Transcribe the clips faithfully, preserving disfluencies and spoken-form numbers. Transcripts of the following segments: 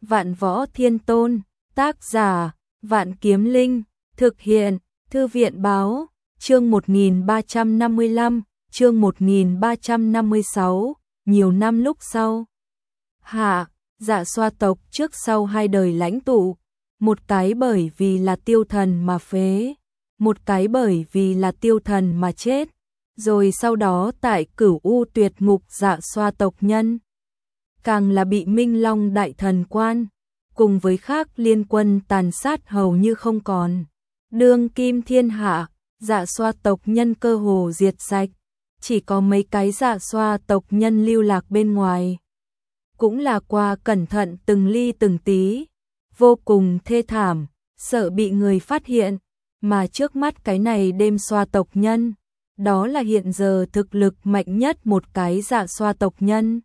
Vạn Võ Thiên Tôn, tác giả, Vạn Kiếm Linh, thực hiện, Thư viện Báo, chương một nghìn ba trăm năm mươi lăm, chương một nghìn ba trăm năm mươi sáu, nhiều năm lúc sau. Hạ, Dạ Xoa tộc trước sau hai đời lãnh tụ, một cái bởi vì là tiêu thần mà phế, một cái bởi vì là tiêu thần mà chết, rồi sau đó tại Cửu U Tuyệt Ngục Dạ Xoa tộc nhân, càng là bị Minh Long Đại Thần Quan, cùng với khác liên quân tàn sát hầu như không còn. Đương kim thiên hạ, Dạ Xoa tộc nhân cơ hồ diệt sạch, chỉ có mấy cái Dạ Xoa tộc nhân lưu lạc bên ngoài. Cũng là qua cẩn thận từng ly từng tí, vô cùng thê thảm, sợ bị người phát hiện, mà trước mắt cái này đêm xoa tộc nhân, đó là hiện giờ thực lực mạnh nhất một cái Dạ Xoa tộc nhân.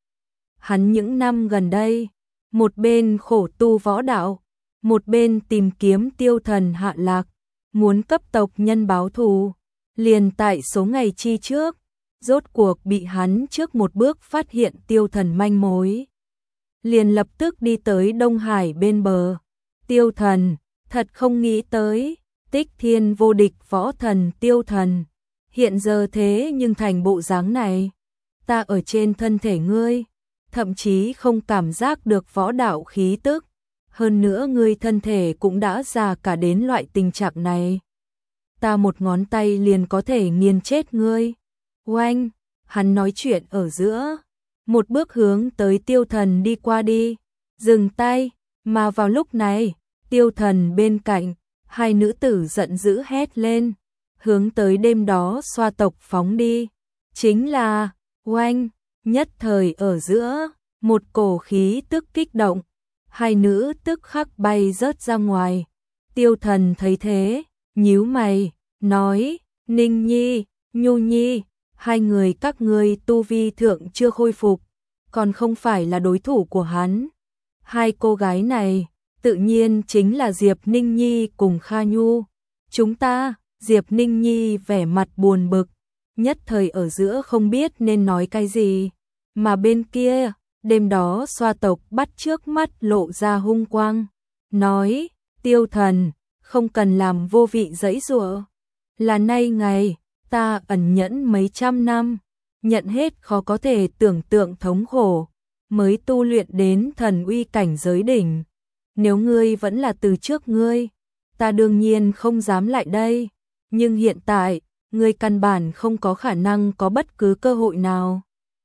Hắn những năm gần đây, một bên khổ tu võ đạo, một bên tìm kiếm tiêu thần hạ lạc, muốn cấp tộc nhân báo thù, liền tại số ngày chi trước, rốt cuộc bị hắn trước một bước phát hiện tiêu thần manh mối. Liền lập tức đi tới Đông Hải bên bờ. Tiêu thần, thật không nghĩ tới, tích thiên vô địch võ thần tiêu thần, hiện giờ thế nhưng thành bộ dáng này. Ta ở trên thân thể ngươi, thậm chí không cảm giác được võ đạo khí tức, hơn nữa ngươi thân thể cũng đã già cả đến loại tình trạng này. Ta một ngón tay liền có thể nghiền chết ngươi. Oanh, hắn nói chuyện ở giữa, một bước hướng tới tiêu thần đi qua đi, dừng tay, mà vào lúc này, tiêu thần bên cạnh, hai nữ tử giận dữ hét lên, hướng tới đêm đó xoa tộc phóng đi, chính là, oanh, nhất thời ở giữa, một cổ khí tức kích động, hai nữ tức khắc bay rớt ra ngoài. Tiêu thần thấy thế, nhíu mày, nói, Ninh Nhi, Nhu Nhi, hai người các ngươi tu vi thượng chưa khôi phục, còn không phải là đối thủ của hắn. Hai cô gái này, tự nhiên chính là Diệp Ninh Nhi cùng Kha Nhu. Chúng ta, Diệp Ninh Nhi vẻ mặt buồn bực, nhất thời ở giữa không biết nên nói cái gì. Mà bên kia, đêm đó xoa tộc bắt trước mắt lộ ra hung quang, nói, tiêu thần, không cần làm vô vị giãy giụa. Là nay ngày, ta ẩn nhẫn mấy trăm năm, nhận hết khó có thể tưởng tượng thống khổ, mới tu luyện đến thần uy cảnh giới đỉnh. Nếu ngươi vẫn là từ trước ngươi, ta đương nhiên không dám lại đây, nhưng hiện tại, ngươi căn bản không có khả năng có bất cứ cơ hội nào.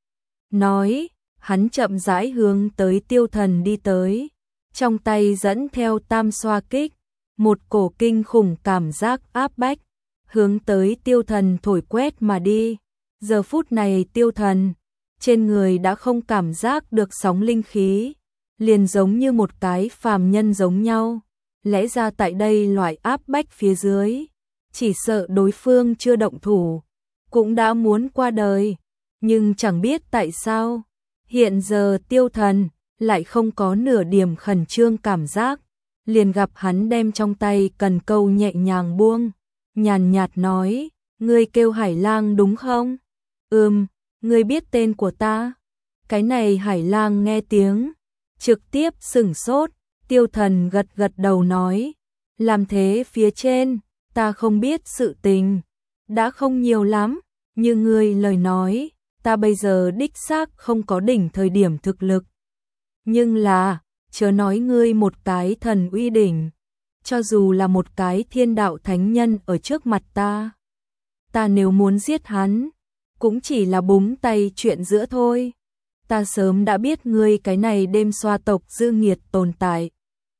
Nói, hắn chậm rãi hướng tới tiêu thần đi tới, trong tay dẫn theo tam xoa kích, một cổ kinh khủng cảm giác áp bách, hướng tới tiêu thần thổi quét mà đi. Giờ phút này tiêu thần, trên người đã không cảm giác được sóng linh khí, liền giống như một cái phàm nhân giống nhau. Lẽ ra tại đây loại áp bách phía dưới, chỉ sợ đối phương chưa động thủ, cũng đã muốn qua đời. Nhưng chẳng biết tại sao, hiện giờ tiêu thần lại không có nửa điểm khẩn trương cảm giác, liền gặp hắn đem trong tay cần câu nhẹ nhàng buông, nhàn nhạt nói, ngươi kêu Hải Lang đúng không? Ừm, ngươi biết tên của ta? Cái này Hải Lang nghe tiếng, trực tiếp sửng sốt, tiêu thần gật gật đầu nói, làm thế phía trên, ta không biết sự tình, đã không nhiều lắm, như ngươi lời nói, ta bây giờ đích xác không có đỉnh thời điểm thực lực. Nhưng là, chớ nói ngươi một cái thần uy đỉnh, cho dù là một cái thiên đạo thánh nhân ở trước mặt ta, ta nếu muốn giết hắn, cũng chỉ là búng tay chuyện giữa thôi. Ta sớm đã biết ngươi cái này đêm xoa tộc dư nghiệt tồn tại.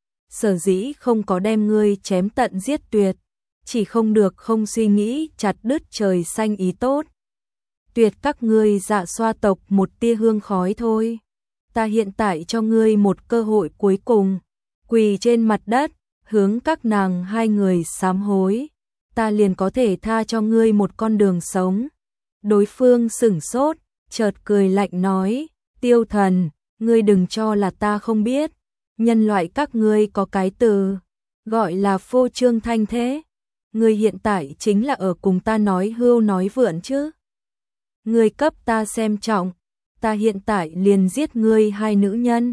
Sở dĩ không có đem ngươi chém tận giết tuyệt, chỉ không được không suy nghĩ chặt đứt trời xanh ý tốt. Tuyệt các ngươi Dạ Xoa tộc một tia hương khói thôi. Ta hiện tại cho ngươi một cơ hội cuối cùng, quỳ trên mặt đất, hướng các nàng hai người sám hối, ta liền có thể tha cho ngươi một con đường sống. Đối phương sửng sốt, chợt cười lạnh nói, tiêu thần, ngươi đừng cho là ta không biết, nhân loại các ngươi có cái từ, gọi là phô trương thanh thế. Ngươi hiện tại chính là ở cùng ta nói hưu nói vượn chứ. Ngươi cấp ta xem trọng, ta hiện tại liền giết ngươi hai nữ nhân,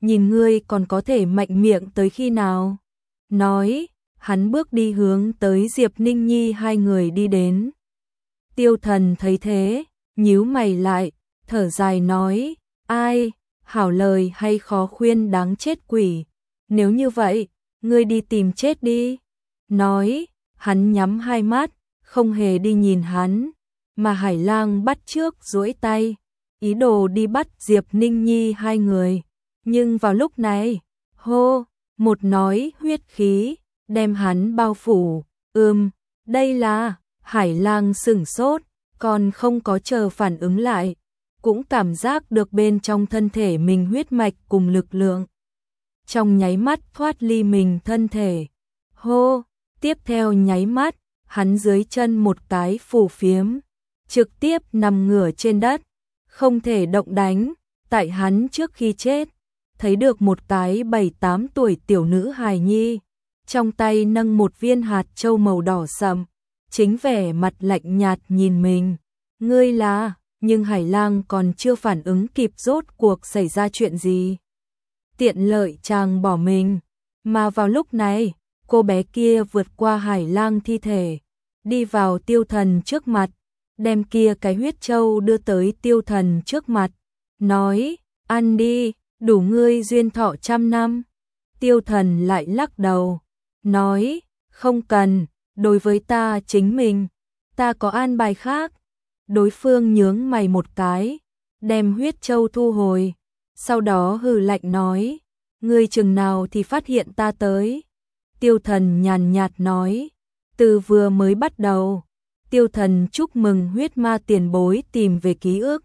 nhìn ngươi còn có thể mạnh miệng tới khi nào? Nói, hắn bước đi hướng tới Diệp Ninh Nhi hai người đi đến. Tiêu Thần thấy thế, nhíu mày lại, thở dài nói, ai, hảo lời hay khó khuyên đáng chết quỷ, nếu như vậy, ngươi đi tìm chết đi. Nói, hắn nhắm hai mắt, không hề đi nhìn hắn, mà Hải Lang bắt trước duỗi tay, ý đồ đi bắt Diệp Ninh Nhi hai người. Nhưng vào lúc này, hô, một nói huyết khí, đem hắn bao phủ, ừm, đây là, Hải Lang sửng sốt, còn không có chờ phản ứng lại, cũng cảm giác được bên trong thân thể mình huyết mạch cùng lực lượng. Trong nháy mắt thoát ly mình thân thể, hô, tiếp theo nháy mắt, hắn dưới chân một cái phù phiếm, trực tiếp nằm ngửa trên đất, không thể động đánh, tại hắn trước khi chết, thấy được một cái bảy tám tuổi tiểu nữ hài nhi, trong tay nâng một viên hạt châu màu đỏ sậm, chính vẻ mặt lạnh nhạt nhìn mình, ngươi là, nhưng Hải Lang còn chưa phản ứng kịp rốt cuộc xảy ra chuyện gì. Tiện lợi chàng bỏ mình, mà vào lúc này, cô bé kia vượt qua Hải Lang thi thể, đi vào Tiêu Thần trước mặt, đem kia cái huyết châu đưa tới Tiêu Thần trước mặt, nói, ăn đi, đủ ngươi duyên thọ trăm năm. Tiêu Thần lại lắc đầu, nói, không cần, đối với ta chính mình, ta có an bài khác. Đối phương nhướng mày một cái, đem huyết châu thu hồi, sau đó hừ lạnh nói, ngươi chừng nào thì phát hiện ta tới. Tiêu Thần nhàn nhạt nói, từ vừa mới bắt đầu, Tiêu Thần chúc mừng huyết ma tiền bối tìm về ký ức.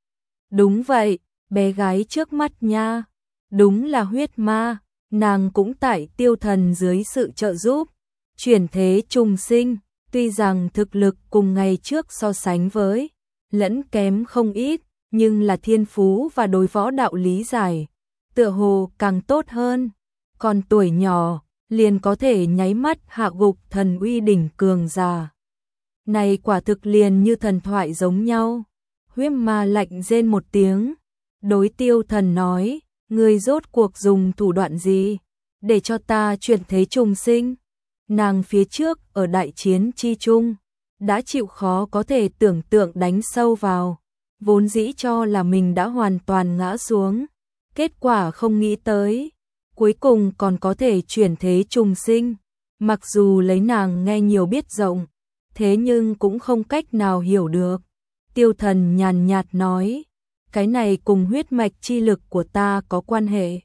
Đúng vậy, bé gái trước mắt nha, đúng là huyết ma, nàng cũng tại Tiêu Thần dưới sự trợ giúp, chuyển thế trùng sinh, tuy rằng thực lực cùng ngày trước so sánh với, lẫn kém không ít, nhưng là thiên phú và đối võ đạo lý giải, tựa hồ càng tốt hơn, còn tuổi nhỏ, liền có thể nháy mắt hạ gục thần uy đỉnh cường giả. Này quả thực liền như thần thoại giống nhau. Huyết ma lạnh rên một tiếng, đối Tiêu Thần nói, ngươi rốt cuộc dùng thủ đoạn gì, để cho ta chuyển thế trùng sinh. Nàng phía trước ở đại chiến chi trung, đã chịu khó có thể tưởng tượng đánh sâu vào, vốn dĩ cho là mình đã hoàn toàn ngã xuống, kết quả không nghĩ tới, cuối cùng còn có thể chuyển thế trùng sinh, mặc dù lấy nàng nghe nhiều biết rộng, thế nhưng cũng không cách nào hiểu được. Tiêu Thần nhàn nhạt nói, cái này cùng huyết mạch chi lực của ta có quan hệ.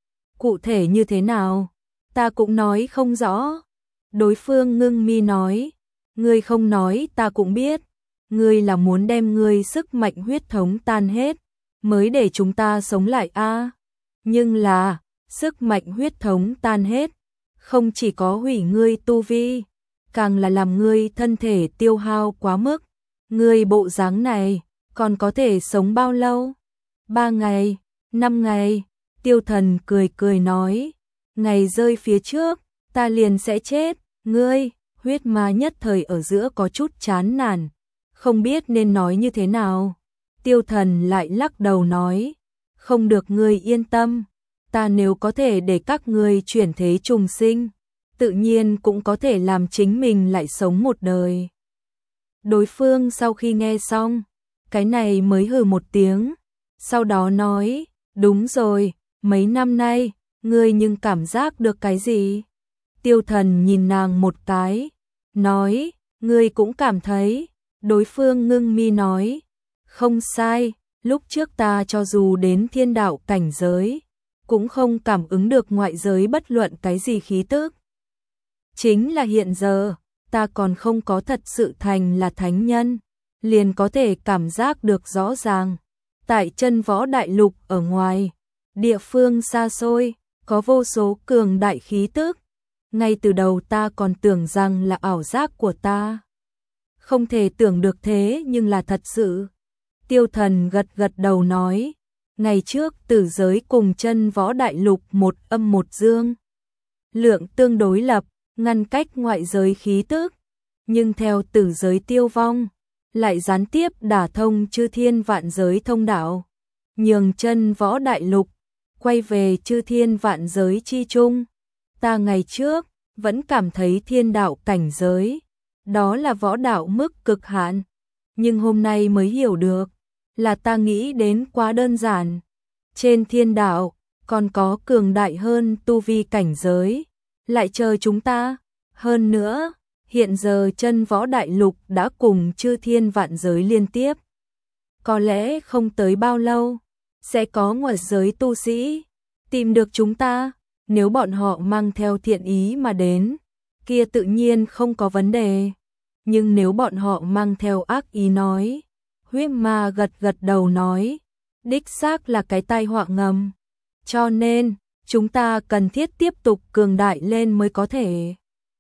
Cụ thể như thế nào, ta cũng nói không rõ. Đối phương ngưng mi nói, ngươi không nói ta cũng biết, ngươi là muốn đem ngươi sức mạnh huyết thống tan hết, mới để chúng ta sống lại a. À? Nhưng là, sức mạnh huyết thống tan hết, không chỉ có hủy ngươi tu vi, càng là làm ngươi thân thể tiêu hao quá mức. Ngươi bộ dáng này, còn có thể sống bao lâu? Ba ngày, năm ngày, Tiêu Thần cười cười nói, ngày rơi phía trước, ta liền sẽ chết, ngươi, huyết ma nhất thời ở giữa có chút chán nản, không biết nên nói như thế nào. Tiêu Thần lại lắc đầu nói, không được, ngươi yên tâm, ta nếu có thể để các ngươi chuyển thế trùng sinh, tự nhiên cũng có thể làm chính mình lại sống một đời. Đối phương sau khi nghe xong, cái này mới hừ một tiếng, sau đó nói, đúng rồi, mấy năm nay, ngươi nhưng cảm giác được cái gì? Tiêu Thần nhìn nàng một cái, nói, ngươi cũng cảm thấy, đối phương ngưng mi nói, không sai, lúc trước ta cho dù đến thiên đạo cảnh giới, cũng không cảm ứng được ngoại giới bất luận cái gì khí tức. Chính là hiện giờ, ta còn không có thật sự thành là thánh nhân, liền có thể cảm giác được rõ ràng. Tại chân võ đại lục ở ngoài, địa phương xa xôi, có vô số cường đại khí tức. Ngay từ đầu ta còn tưởng rằng là ảo giác của ta. Không thể tưởng được thế nhưng là thật sự. Tiêu Thần gật gật đầu nói, ngày trước tử giới cùng chân võ đại lục một âm một dương. Lượng tương đối lập, ngăn cách ngoại giới khí tức. Nhưng theo tử giới tiêu vong, lại gián tiếp đả thông chư thiên vạn giới thông đạo, nhường chân võ đại lục, quay về chư thiên vạn giới chi chung. Ta ngày trước vẫn cảm thấy thiên đạo cảnh giới, đó là võ đạo mức cực hạn, nhưng hôm nay mới hiểu được, là ta nghĩ đến quá đơn giản. Trên thiên đạo, còn có cường đại hơn tu vi cảnh giới, lại chờ chúng ta. Hơn nữa, hiện giờ chân võ đại lục đã cùng chư thiên vạn giới liên tiếp. Có lẽ không tới bao lâu, sẽ có ngoại giới tu sĩ tìm được chúng ta. Nếu bọn họ mang theo thiện ý mà đến, kia tự nhiên không có vấn đề. Nhưng nếu bọn họ mang theo ác ý nói, huyết ma gật gật đầu nói, đích xác là cái tai họa ngầm. Cho nên, chúng ta cần thiết tiếp tục cường đại lên mới có thể.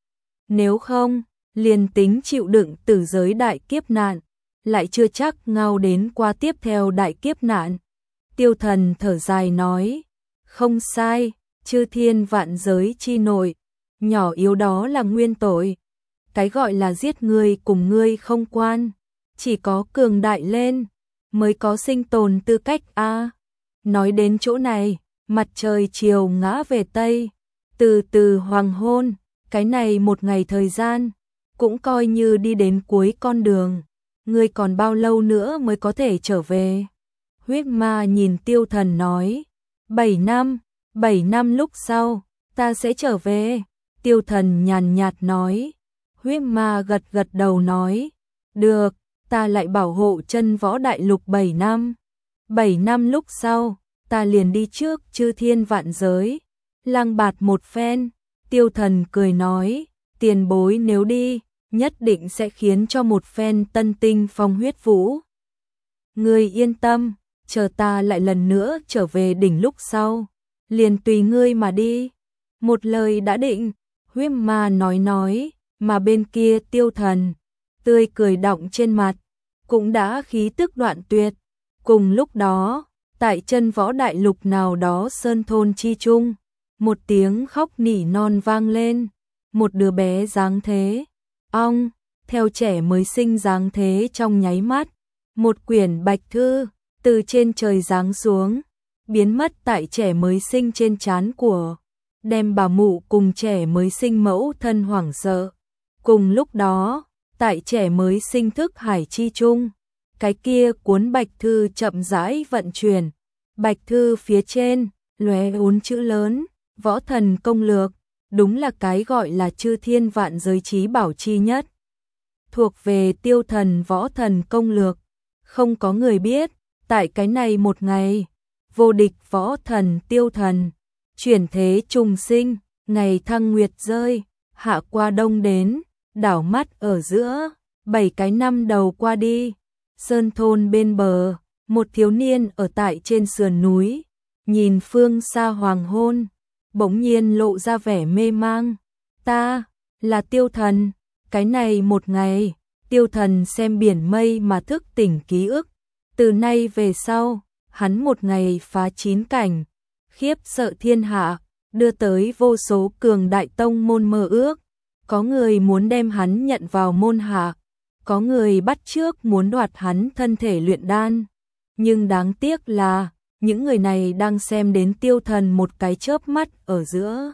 Nếu không, liền tính chịu đựng tử giới đại kiếp nạn, lại chưa chắc ngao đến qua tiếp theo đại kiếp nạn. Tiêu Thần thở dài nói, không sai, chư thiên vạn giới chi nội, nhỏ yếu đó là nguyên tội. Cái gọi là giết ngươi cùng ngươi không quan, chỉ có cường đại lên, mới có sinh tồn tư cách a. À, nói đến chỗ này, mặt trời chiều ngã về Tây, từ từ hoàng hôn, cái này một ngày thời gian, cũng coi như đi đến cuối con đường. Ngươi còn bao lâu nữa mới có thể trở về? Huyết ma nhìn Tiêu Thần nói, bảy năm, bảy năm lúc sau, ta sẽ trở về. Tiêu Thần nhàn nhạt nói. Huyết ma gật gật đầu nói, được, ta lại bảo hộ chân võ đại lục bảy năm. Bảy năm lúc sau, ta liền đi trước chư thiên vạn giới, lang bạt một phen. Tiêu Thần cười nói, tiền bối nếu đi, nhất định sẽ khiến cho một phen tân tinh phong huyết vũ. Ngươi yên tâm, chờ ta lại lần nữa trở về đỉnh lúc sau, liền tùy ngươi mà đi. Một lời đã định, huyết ma nói nói, mà bên kia Tiêu Thần, tươi cười đọng trên mặt, cũng đã khí tức đoạn tuyệt. Cùng lúc đó, tại chân võ đại lục nào đó sơn thôn chi chung, một tiếng khóc nỉ non vang lên, một đứa bé dáng thế, ong, theo trẻ mới sinh dáng thế trong nháy mắt, một quyển bạch thư từ trên trời giáng xuống, biến mất tại trẻ mới sinh trên trán của, đem bà mụ cùng trẻ mới sinh mẫu thân hoảng sợ. Cùng lúc đó, tại trẻ mới sinh thức hải chi chung, cái kia cuốn bạch thư chậm rãi vận chuyển, bạch thư phía trên lóe bốn chữ lớn, võ thần công lược, đúng là cái gọi là chư thiên vạn giới trí bảo chi nhất. Thuộc về Tiêu Thần võ thần công lược, không có người biết, tại cái này một ngày, vô địch võ thần Tiêu Thần, chuyển thế trùng sinh, ngày thăng nguyệt rơi, hạ qua đông đến, đảo mắt ở giữa, bảy cái năm đầu qua đi, sơn thôn bên bờ, một thiếu niên ở tại trên sườn núi, nhìn phương xa hoàng hôn, bỗng nhiên lộ ra vẻ mê mang. Ta, là Tiêu Thần, cái này một ngày, Tiêu Thần xem biển mây mà thức tỉnh ký ức, từ nay về sau, hắn một ngày phá chín cảnh, khiếp sợ thiên hạ, đưa tới vô số cường đại tông môn mơ ước. Có người muốn đem hắn nhận vào môn hạ, có người bắt chước muốn đoạt hắn thân thể luyện đan. Nhưng đáng tiếc là, những người này đang xem đến Tiêu Thần một cái chớp mắt ở giữa,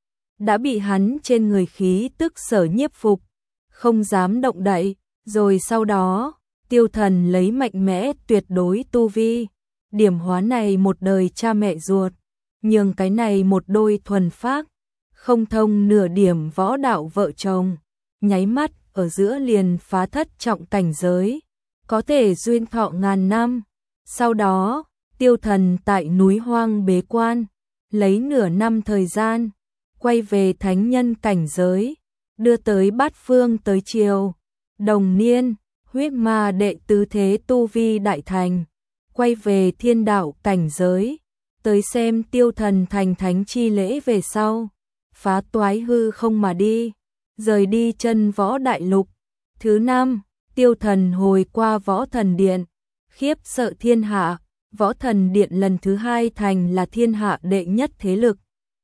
đã bị hắn trên người khí tức sở nhiếp phục, không dám động đậy. Rồi sau đó, Tiêu Thần lấy mạnh mẽ tuyệt đối tu vi, điểm hóa này một đời cha mẹ ruột, nhường cái này một đôi thuần phác, không thông nửa điểm võ đạo vợ chồng, nháy mắt ở giữa liền phá thất trọng cảnh giới, có thể duyên thọ ngàn năm. Sau đó, Tiêu Thần tại núi hoang bế quan, lấy nửa năm thời gian, quay về thánh nhân cảnh giới, đưa tới bát phương tới chiều. Đồng niên, huyết ma đệ tứ thế tu vi đại thành, quay về thiên đạo cảnh giới, tới xem Tiêu Thần thành thánh chi lễ về sau, phá toái hư không mà đi, rời đi chân võ đại lục. Thứ năm, Tiêu Thần hồi qua võ thần điện, khiếp sợ thiên hạ, võ thần điện lần thứ hai thành là thiên hạ đệ nhất thế lực.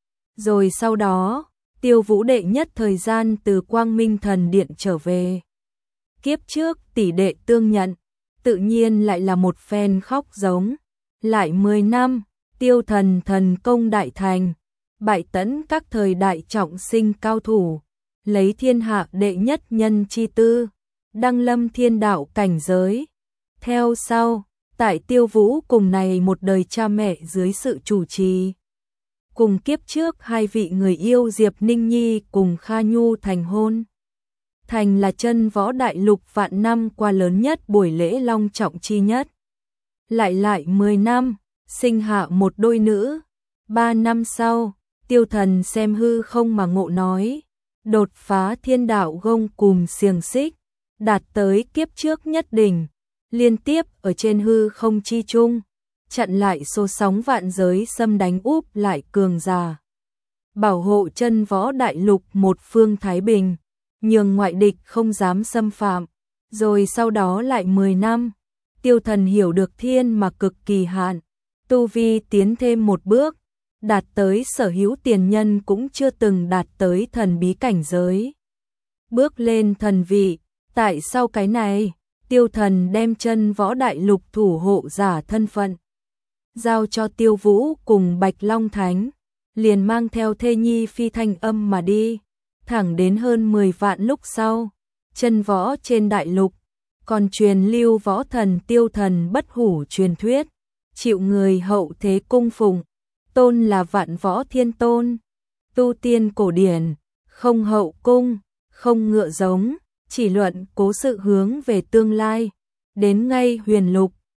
Rồi sau đó, Tiêu Vũ đệ nhất thời gian từ Quang Minh thần điện trở về. Kiếp trước tỷ đệ tương nhận, tự nhiên lại là một phen khóc giống. Lại mười năm, Tiêu Thần thần công đại thành, bại tẫn các thời đại trọng sinh cao thủ, lấy thiên hạ đệ nhất nhân chi tư, đăng lâm thiên đạo cảnh giới. Theo sau, tại Tiêu Vũ cùng này một đời cha mẹ dưới sự chủ trì, cùng kiếp trước hai vị người yêu Diệp Ninh Nhi cùng Kha Nhu thành hôn. Thành là chân võ đại lục vạn năm qua lớn nhất buổi lễ long trọng chi nhất. Lại lại mười năm, sinh hạ một đôi nữ. Ba năm sau, Tiêu Thần xem hư không mà ngộ nói, đột phá thiên đạo gông cùm xiềng xích, đạt tới kiếp trước nhất đỉnh, liên tiếp ở trên hư không chi trung, chặn lại số sóng vạn giới xâm đánh úp lại cường giả. Bảo hộ chân võ đại lục một phương thái bình, nhường ngoại địch không dám xâm phạm. Rồi sau đó lại mười năm, Tiêu Thần hiểu được thiên mà cực kỳ hạn, tu vi tiến thêm một bước, đạt tới sở hữu tiền nhân cũng chưa từng đạt tới thần bí cảnh giới. Bước lên thần vị, tại sau cái này, Tiêu Thần đem chân võ đại lục thủ hộ giả thân phận giao cho Tiêu Vũ cùng Bạch Long Thánh, liền mang theo thê nhi phi thanh âm mà đi, thẳng đến hơn mười vạn lúc sau, chân võ trên đại lục, còn truyền lưu võ thần Tiêu Thần bất hủ truyền thuyết, chịu người hậu thế cung phụng, tôn là vạn võ thiên tôn, tu tiên cổ điển, không hậu cung, không ngựa giống, chỉ luận cố sự hướng về tương lai, đến ngay huyền lục,